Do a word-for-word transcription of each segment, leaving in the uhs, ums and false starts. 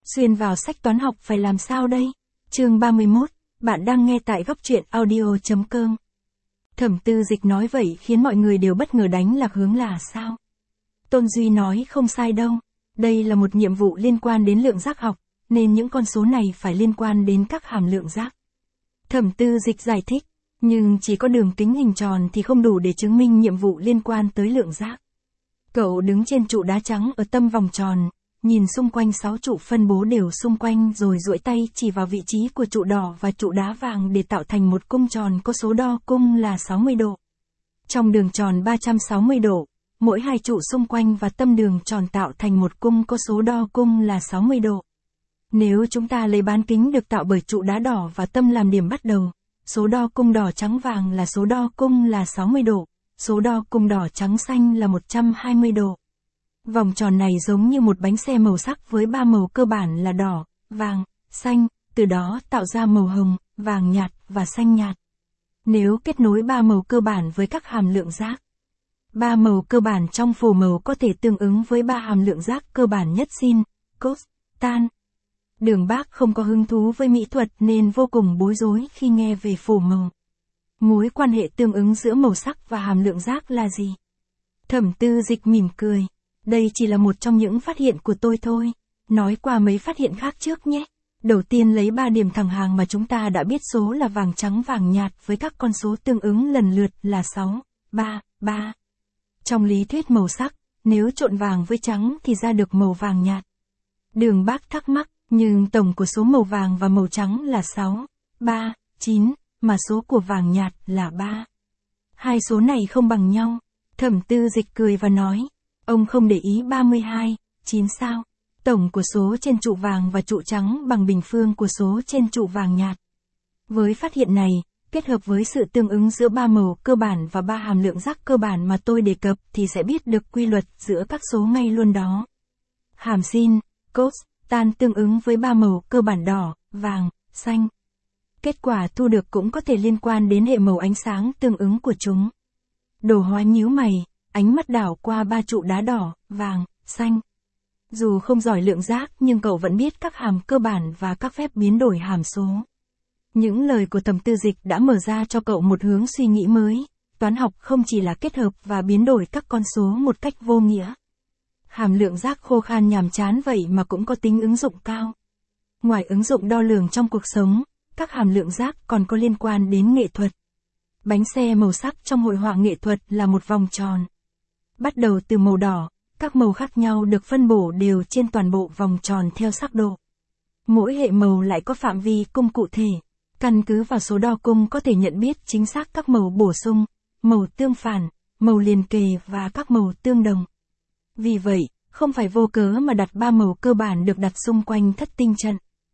Xuyên vào sách toán học phải làm sao đây? Chương ba mươi mốt, bạn đang nghe tại góc truyện audio chấm com. Thẩm Tư Dịch nói vậy khiến mọi người đều bất ngờ đánh lạc hướng là sao? Tôn Duy nói không sai đâu. Đây là một nhiệm vụ liên quan đến lượng giác học, nên những con số này phải liên quan đến các hàm lượng giác. Thẩm Tư Dịch giải thích, nhưng chỉ có đường kính hình tròn thì không đủ để chứng minh nhiệm vụ liên quan tới lượng giác. Cậu đứng trên trụ đá trắng ở tâm vòng tròn, nhìn xung quanh sáu trụ phân bố đều xung quanh rồi duỗi tay chỉ vào vị trí của trụ đỏ và trụ đá vàng để tạo thành một cung tròn có số đo cung là sáu mươi độ. Trong đường tròn ba trăm sáu mươi độ, mỗi hai trụ xung quanh và tâm đường tròn tạo thành một cung có số đo cung là sáu mươi độ. Nếu chúng ta lấy bán kính được tạo bởi trụ đá đỏ và tâm làm điểm bắt đầu, số đo cung đỏ trắng vàng là số đo cung là sáu mươi độ, số đo cung đỏ trắng xanh là một trăm hai mươi độ. Vòng tròn này giống như một bánh xe màu sắc với ba màu cơ bản là đỏ, vàng, xanh, từ đó tạo ra màu hồng, vàng nhạt và xanh nhạt. Nếu kết nối ba màu cơ bản với các hàm lượng giác, ba màu cơ bản trong phổ màu có thể tương ứng với ba hàm lượng giác cơ bản nhất sin, cos, tan. Đường Bác không có hứng thú với mỹ thuật nên vô cùng bối rối khi nghe về phổ màu. Mối quan hệ tương ứng giữa màu sắc và hàm lượng giác là gì? Thẩm Tư Dịch mỉm cười. Đây chỉ là một trong những phát hiện của tôi thôi. Nói qua mấy phát hiện khác trước nhé. Đầu tiên lấy ba điểm thẳng hàng mà chúng ta đã biết số là vàng trắng vàng nhạt với các con số tương ứng lần lượt là sáu, ba, ba. Trong lý thuyết màu sắc, nếu trộn vàng với trắng thì ra được màu vàng nhạt. Đường Bác thắc mắc, nhưng tổng của số màu vàng và màu trắng là sáu, ba, chín, mà số của vàng nhạt là ba. Hai số này không bằng nhau. Thẩm Tư Dịch cười và nói, ông không để ý ba mươi hai, chín sao? Tổng của số trên trụ vàng và trụ trắng bằng bình phương của số trên trụ vàng nhạt. Với phát hiện này, kết hợp với sự tương ứng giữa ba màu cơ bản và ba hàm lượng giác cơ bản mà tôi đề cập thì sẽ biết được quy luật giữa các số ngay luôn đó. Hàm sin, cos, tan tương ứng với ba màu cơ bản đỏ, vàng, xanh. Kết quả thu được cũng có thể liên quan đến hệ màu ánh sáng tương ứng của chúng. Đồ Hóa nhíu mày, ánh mắt đảo qua ba trụ đá đỏ, vàng, xanh. Dù không giỏi lượng giác nhưng cậu vẫn biết các hàm cơ bản và các phép biến đổi hàm số. Những lời của Thẩm Tư Dịch đã mở ra cho cậu một hướng suy nghĩ mới. Toán học không chỉ là kết hợp và biến đổi các con số một cách vô nghĩa. Hàm lượng giác khô khan nhàm chán vậy mà cũng có tính ứng dụng cao. Ngoài ứng dụng đo lường trong cuộc sống, các hàm lượng giác còn có liên quan đến nghệ thuật. Bánh xe màu sắc trong hội họa nghệ thuật là một vòng tròn. Bắt đầu từ màu đỏ, các màu khác nhau được phân bổ đều trên toàn bộ vòng tròn theo sắc độ. Mỗi hệ màu lại có phạm vi cung cụ thể. Căn cứ vào số đo cung có thể nhận biết chính xác các màu bổ sung, màu tương phản, màu liền kề và các màu tương đồng. Vì vậy, không phải vô cớ mà đặt ba màu cơ bản được đặt xung quanh thất tinh trận.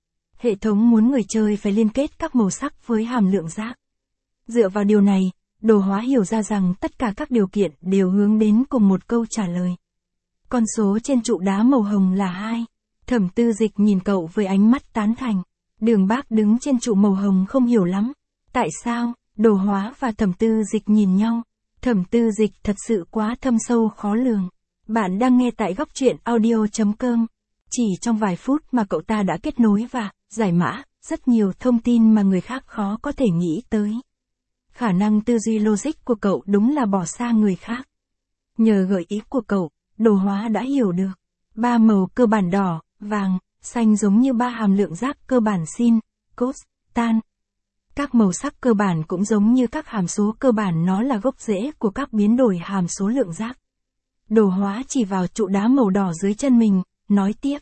Hệ thống muốn người chơi phải liên kết các màu sắc với hàm lượng giác. Dựa vào điều này, Đồ Hóa hiểu ra rằng tất cả các điều kiện đều hướng đến cùng một câu trả lời. Con số trên trụ đá màu hồng là hai. Thẩm Tư Dịch nhìn cậu với ánh mắt tán thành. Đường Bác đứng trên trụ màu hồng không hiểu lắm. Tại sao? Đồ Hóa và Thẩm Tư Dịch nhìn nhau. Thẩm Tư Dịch thật sự quá thâm sâu khó lường. Bạn đang nghe tại góc truyện audio chấm com. Chỉ trong vài phút mà cậu ta đã kết nối và giải mã rất nhiều thông tin mà người khác khó có thể nghĩ tới. Khả năng tư duy logic của cậu đúng là bỏ xa người khác. Nhờ gợi ý của cậu, Đồ Hóa đã hiểu được. Ba màu cơ bản đỏ, vàng, xanh giống như ba hàm lượng giác cơ bản sin, cos, tan. Các màu sắc cơ bản cũng giống như các hàm số cơ bản, nó là gốc rễ của các biến đổi hàm số lượng giác. Đồ Hóa chỉ vào trụ đá màu đỏ dưới chân mình, nói tiếp.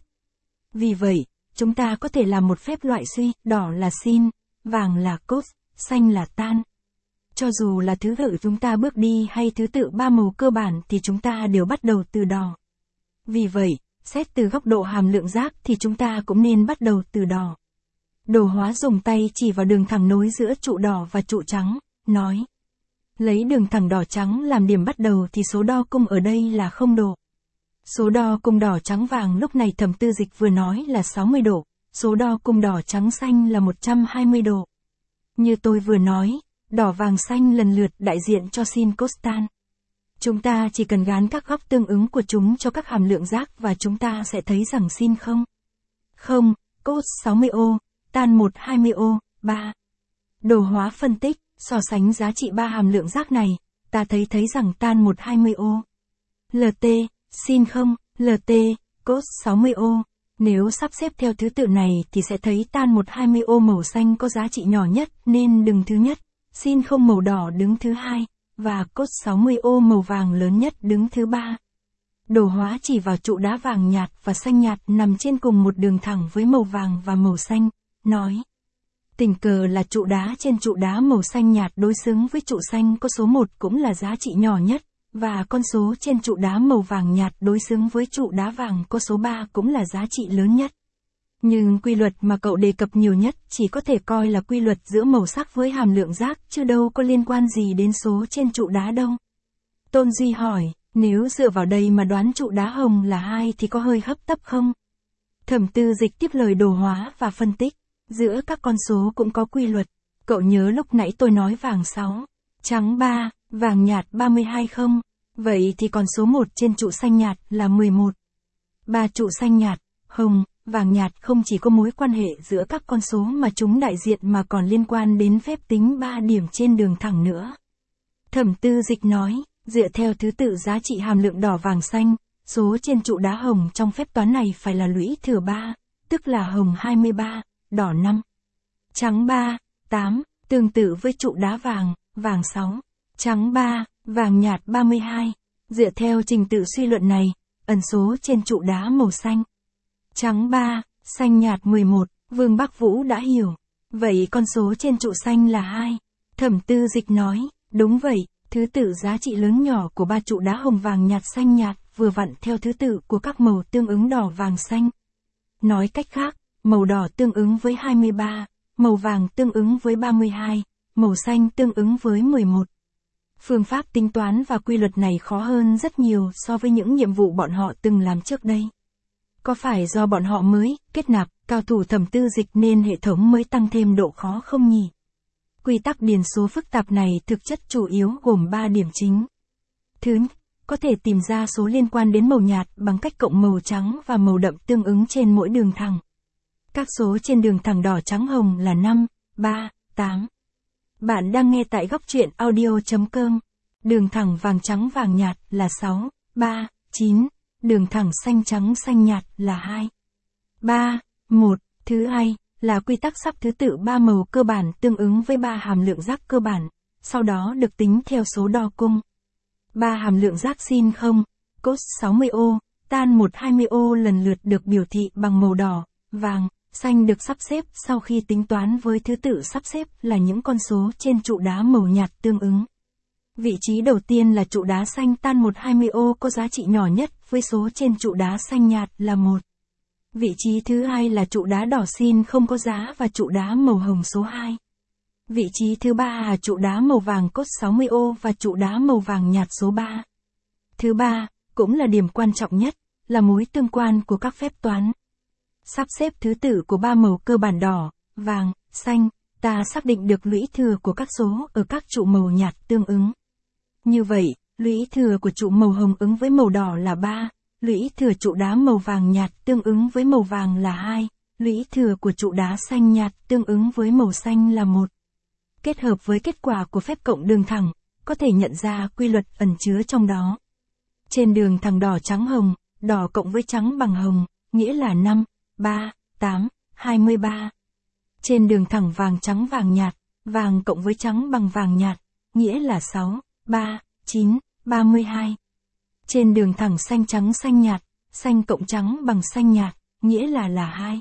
Vì vậy, chúng ta có thể làm một phép loại suy, đỏ là sin, vàng là cos, xanh là tan. Cho dù là thứ tự chúng ta bước đi hay thứ tự ba màu cơ bản thì chúng ta đều bắt đầu từ đỏ. Vì vậy, xét từ góc độ hàm lượng giác thì chúng ta cũng nên bắt đầu từ đỏ. Đồ Hóa dùng tay chỉ vào đường thẳng nối giữa trụ đỏ và trụ trắng, nói. Lấy đường thẳng đỏ trắng làm điểm bắt đầu thì số đo cung ở đây là không độ. Số đo cung đỏ trắng vàng lúc này Thẩm Tư Dịch vừa nói là sáu mươi độ, số đo cung đỏ trắng xanh là một trăm hai mươi độ. Như tôi vừa nói, đỏ vàng xanh lần lượt đại diện cho sin cos tan. Chúng ta chỉ cần gán các góc tương ứng của chúng cho các hàm lượng giác và chúng ta sẽ thấy rằng sin không. không, cos sáu mươi ô, tan một hai mươi ô, ba. Đồ hóa phân tích, so sánh giá trị ba hàm lượng rác này, ta thấy thấy rằng tan một hai mươi ô. lờ tê, sin không, lờ tê, cos sáu mươi ô. Nếu sắp xếp theo thứ tự này thì sẽ thấy tan một hai mươi ô màu xanh có giá trị nhỏ nhất nên đứng thứ nhất, sin không màu đỏ đứng thứ hai, và cos sáu mươi ô màu vàng lớn nhất đứng thứ ba. Đồ hóa chỉ vào trụ đá vàng nhạt và xanh nhạt nằm trên cùng một đường thẳng với màu vàng và màu xanh, nói. Tình cờ là trụ đá trên trụ đá màu xanh nhạt đối xứng với trụ xanh có số một cũng là giá trị nhỏ nhất, và con số trên trụ đá màu vàng nhạt đối xứng với trụ đá vàng có số ba cũng là giá trị lớn nhất. Nhưng quy luật mà cậu đề cập nhiều nhất chỉ có thể coi là quy luật giữa màu sắc với hàm lượng rác chứ đâu có liên quan gì đến số trên trụ đá đâu. Tôn Duy hỏi, nếu dựa vào đây mà đoán trụ đá hồng là hai thì có hơi hấp tấp không? Thẩm Tư Dịch tiếp lời đồ hóa và phân tích, giữa các con số cũng có quy luật. Cậu nhớ lúc nãy tôi nói vàng sáu, trắng ba, vàng nhạt ba mươi hai không? Vậy thì còn số một trên trụ xanh nhạt là mười một. Ba trụ xanh nhạt, hồng, vàng nhạt không chỉ có mối quan hệ giữa các con số mà chúng đại diện mà còn liên quan đến phép tính ba điểm trên đường thẳng nữa. Thẩm Tư Dịch nói, dựa theo thứ tự giá trị hàm lượng đỏ vàng xanh, số trên trụ đá hồng trong phép toán này phải là lũy thừa ba, tức là hồng hai mươi ba, đỏ năm, trắng ba, tám, tương tự với trụ đá vàng, vàng sáu, trắng ba, vàng nhạt ba mươi hai. Dựa theo trình tự suy luận này, ẩn số trên trụ đá màu xanh, trắng ba, xanh nhạt mười một, Vương Bắc Vũ đã hiểu. Vậy con số trên trụ xanh là hai. Thẩm Tư Dịch nói, đúng vậy, thứ tự giá trị lớn nhỏ của ba trụ đá hồng vàng nhạt xanh nhạt vừa vặn theo thứ tự của các màu tương ứng đỏ vàng xanh. Nói cách khác, màu đỏ tương ứng với hai mươi ba, màu vàng tương ứng với ba mươi hai, màu xanh tương ứng với mười một. Phương pháp tính toán và quy luật này khó hơn rất nhiều so với những nhiệm vụ bọn họ từng làm trước đây. Có phải do bọn họ mới kết nạp cao thủ Thẩm Tư Dịch nên hệ thống mới tăng thêm độ khó không nhỉ? Quy tắc điền số phức tạp này thực chất chủ yếu gồm ba điểm chính. Thứ nhất, có thể tìm ra số liên quan đến màu nhạt bằng cách cộng màu trắng và màu đậm tương ứng trên mỗi đường thẳng. Các số trên đường thẳng đỏ trắng hồng là năm, ba, tám. Bạn đang nghe tại góc truyện audio chấm com. Đường thẳng vàng trắng vàng nhạt là sáu, ba, chín. Đường thẳng xanh trắng xanh nhạt là hai, ba, một. Thứ hai là quy tắc sắp thứ tự ba màu cơ bản tương ứng với ba hàm lượng rác cơ bản, sau đó được tính theo số đo cung. Ba hàm lượng rác sin không, cos sáu mươi ô, tan một hai mươi ô lần lượt được biểu thị bằng màu đỏ, vàng, xanh được sắp xếp sau khi tính toán với thứ tự sắp xếp là những con số trên trụ đá màu nhạt tương ứng. Vị trí đầu tiên là trụ đá xanh tan một hai mươi ô có giá trị nhỏ nhất với số trên trụ đá xanh nhạt là một. Vị trí thứ hai là trụ đá đỏ sin không có giá và trụ đá màu hồng số hai. Vị trí thứ ba là trụ đá màu vàng cos sáu mươi ô và trụ đá màu vàng nhạt số ba. Thứ ba, cũng là điểm quan trọng nhất, là mối tương quan của các phép toán. Sắp xếp thứ tự của ba màu cơ bản đỏ, vàng, xanh, ta xác định được lũy thừa của các số ở các trụ màu nhạt tương ứng. Như vậy, lũy thừa của trụ màu hồng ứng với màu đỏ là ba, lũy thừa trụ đá màu vàng nhạt tương ứng với màu vàng là hai, lũy thừa của trụ đá xanh nhạt tương ứng với màu xanh là một. Kết hợp với kết quả của phép cộng đường thẳng, có thể nhận ra quy luật ẩn chứa trong đó. Trên đường thẳng đỏ trắng hồng, đỏ cộng với trắng bằng hồng, nghĩa là năm, ba, tám, hai mươi ba. Trên đường thẳng vàng trắng vàng nhạt, vàng cộng với trắng bằng vàng nhạt, nghĩa là sáu, ba, chín, ba mươi hai. Trên đường thẳng xanh trắng xanh nhạt, xanh cộng trắng bằng xanh nhạt, nghĩa là là hai,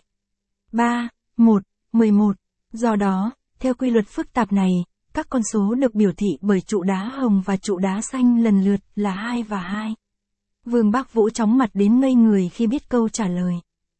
ba, một, mười một. Do đó, theo quy luật phức tạp này, các con số được biểu thị bởi trụ đá hồng và trụ đá xanh lần lượt là hai và hai. Vương Bắc Vũ chóng mặt đến ngây người khi biết câu trả lời.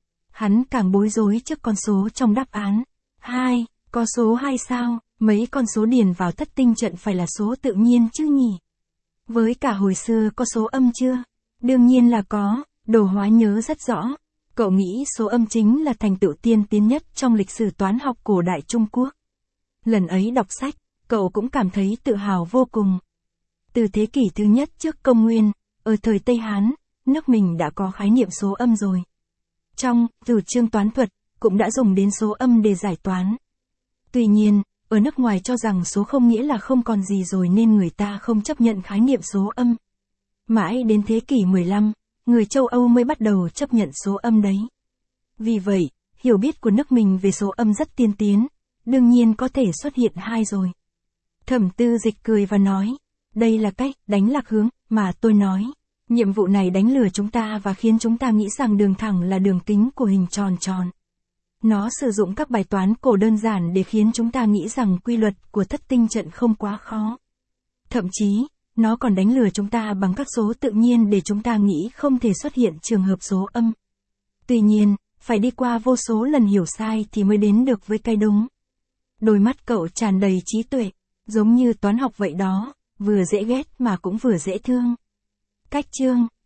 Hắn càng bối rối trước con số trong đáp án. hai, có số hai sao, mấy con số điền vào thất tinh trận phải là số tự nhiên chứ nhỉ? Với cả hồi xưa có số âm chưa? Đương nhiên là có, Đồ Hóa nhớ rất rõ. Cậu nghĩ số âm chính là thành tựu tiên tiến nhất trong lịch sử toán học cổ đại Trung Quốc. Lần ấy đọc sách, cậu cũng cảm thấy tự hào vô cùng. Từ thế kỷ thứ nhất trước công nguyên, ở thời Tây Hán, nước mình đã có khái niệm số âm rồi. Trong Cửu chương toán thuật, cũng đã dùng đến số âm để giải toán. Tuy nhiên, ở nước ngoài cho rằng số không nghĩa là không còn gì rồi nên người ta không chấp nhận khái niệm số âm. Mãi đến thế kỷ mười lăm, người châu Âu mới bắt đầu chấp nhận số âm đấy. Vì vậy, hiểu biết của nước mình về số âm rất tiên tiến, đương nhiên có thể xuất hiện hai rồi. Thẩm Tư Dịch cười và nói, đây là cách đánh lạc hướng mà tôi nói. Nhiệm vụ này đánh lừa chúng ta và khiến chúng ta nghĩ rằng đường thẳng là đường kính của hình tròn tròn. Nó sử dụng các bài toán cổ đơn giản để khiến chúng ta nghĩ rằng quy luật của thất tinh trận không quá khó. Thậm chí, nó còn đánh lừa chúng ta bằng các số tự nhiên để chúng ta nghĩ không thể xuất hiện trường hợp số âm. Tuy nhiên, phải đi qua vô số lần hiểu sai thì mới đến được với cái đúng. Đôi mắt cậu tràn đầy trí tuệ, giống như toán học vậy đó, vừa dễ ghét mà cũng vừa dễ thương. Cách chương